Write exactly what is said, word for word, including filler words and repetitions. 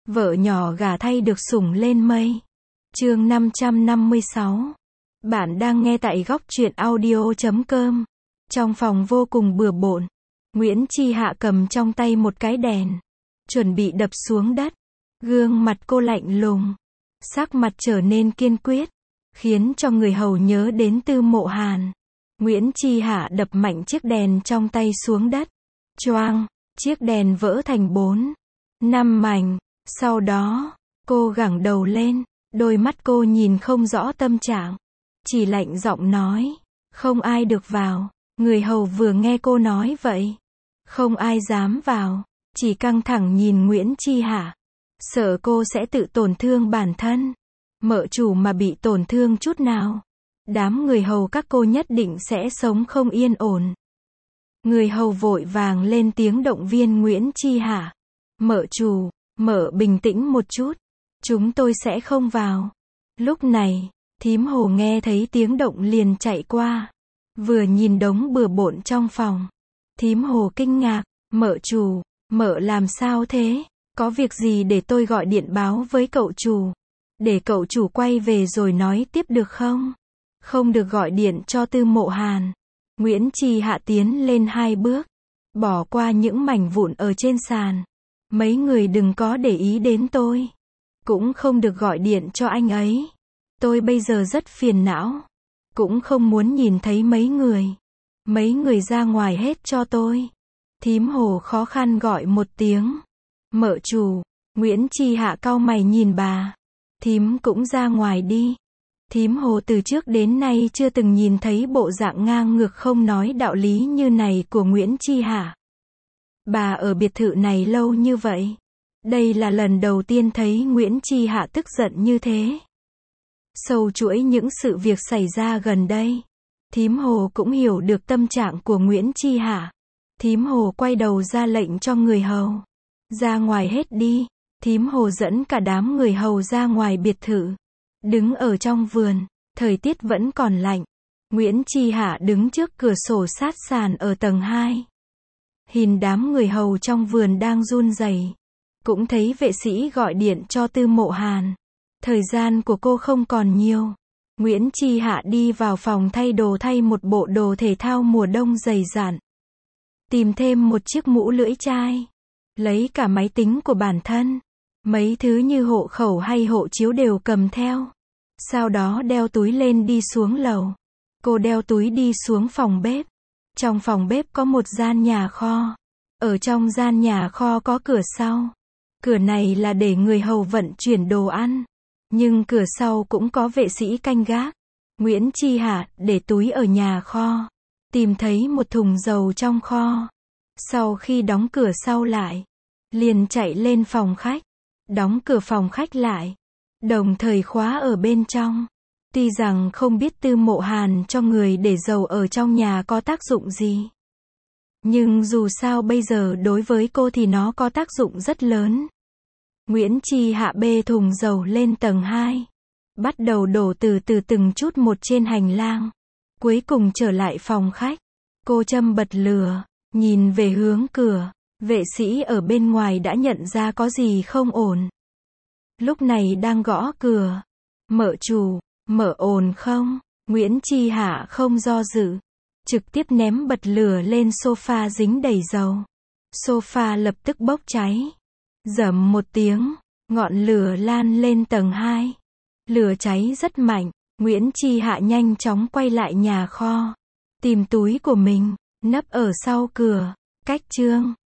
Vợ nhỏ gả thay được sủng lên mây. Chương năm trăm năm mươi sáu. Bạn đang nghe tại góc truyện audio chấm com. Trong phòng vô cùng bừa bộn, Nguyễn Chi Hạ cầm trong tay một cái đèn, chuẩn bị đập xuống đất. Gương mặt cô lạnh lùng, sắc mặt trở nên kiên quyết, khiến cho người hầu nhớ đến Tư Mộ Hàn. Nguyễn Chi Hạ đập mạnh chiếc đèn trong tay xuống đất. Choang, chiếc đèn vỡ thành bốn, năm mảnh. Sau đó, cô gẳng đầu lên, đôi mắt cô nhìn không rõ tâm trạng, chỉ lạnh giọng nói, không ai được vào. Người hầu vừa nghe cô nói vậy, không ai dám vào, chỉ căng thẳng nhìn Nguyễn Chi Hạ, sợ cô sẽ tự tổn thương bản thân. Mợ chủ mà bị tổn thương chút nào, đám người hầu các cô nhất định sẽ sống không yên ổn. Người hầu vội vàng lên tiếng động viên Nguyễn Chi Hạ. Mợ chủ, mợ bình tĩnh một chút, chúng tôi sẽ không vào. Lúc này, thím Hồ nghe thấy tiếng động liền chạy qua, vừa nhìn đống bừa bộn trong phòng. Thím Hồ kinh ngạc, mợ chủ, mợ làm sao thế? Có việc gì để tôi gọi điện báo với cậu chủ, để cậu chủ quay về rồi nói tiếp được không? Không được gọi điện cho Tư Mộ Hàn. Nguyễn Chi Hạ tiến lên hai bước, bỏ qua những mảnh vụn ở trên sàn. Mấy người đừng có để ý đến tôi. Cũng không được gọi điện cho anh ấy. Tôi bây giờ rất phiền não. Cũng không muốn nhìn thấy mấy người. Mấy người ra ngoài hết cho tôi. Thím Hồ khó khăn gọi một tiếng. Mợ chủ. Nguyễn Chi Hạ cau mày nhìn bà. Thím cũng ra ngoài đi. Thím Hồ từ trước đến nay chưa từng nhìn thấy bộ dạng ngang ngược không nói đạo lý như này của Nguyễn Chi Hạ. Bà ở biệt thự này lâu như vậy, đây là lần đầu tiên thấy Nguyễn Chi Hạ tức giận như thế. Sâu chuỗi những sự việc xảy ra gần đây, thím Hồ cũng hiểu được tâm trạng của Nguyễn Chi Hạ. Thím Hồ quay đầu ra lệnh cho người hầu, ra ngoài hết đi. Thím Hồ dẫn cả đám người hầu ra ngoài biệt thự. Đứng ở trong vườn, thời tiết vẫn còn lạnh. Nguyễn Chi Hạ đứng trước cửa sổ sát sàn ở tầng hai. Nhìn đám người hầu trong vườn đang run rẩy, cũng thấy vệ sĩ gọi điện cho Tư Mộ Hàn. Thời gian của cô không còn nhiều. Nguyễn Chi Hạ đi vào phòng thay đồ thay một bộ đồ thể thao mùa đông dày dặn. Tìm thêm một chiếc mũ lưỡi chai. Lấy cả máy tính của bản thân. Mấy thứ như hộ khẩu hay hộ chiếu đều cầm theo. Sau đó đeo túi lên đi xuống lầu. Cô đeo túi đi xuống phòng bếp. Trong phòng bếp có một gian nhà kho. Ở trong gian nhà kho có cửa sau. Cửa này là để người hầu vận chuyển đồ ăn. Nhưng cửa sau cũng có vệ sĩ canh gác. Nguyễn Chi Hạ để túi ở nhà kho. Tìm thấy một thùng dầu trong kho. Sau khi đóng cửa sau lại, liền chạy lên phòng khách. Đóng cửa phòng khách lại. Đồng thời khóa ở bên trong. Tuy rằng không biết Tư Mộ Hàn cho người để dầu ở trong nhà có tác dụng gì. Nhưng dù sao bây giờ đối với cô thì nó có tác dụng rất lớn. Nguyễn Chi Hạ bê thùng dầu lên tầng hai. Bắt đầu đổ từ từ từng chút một trên hành lang. Cuối cùng trở lại phòng khách. Cô châm bật lửa, nhìn về hướng cửa. Vệ sĩ ở bên ngoài đã nhận ra có gì không ổn. Lúc này đang gõ cửa. Mợ chủ, mở ồn không? Nguyễn Chi Hạ không do dự, trực tiếp ném bật lửa lên sofa dính đầy dầu. Sofa lập tức bốc cháy. Rầm một tiếng, ngọn lửa lan lên tầng hai. Lửa cháy rất mạnh. Nguyễn Chi Hạ nhanh chóng quay lại nhà kho. Tìm túi của mình, nấp ở sau cửa. Cách chương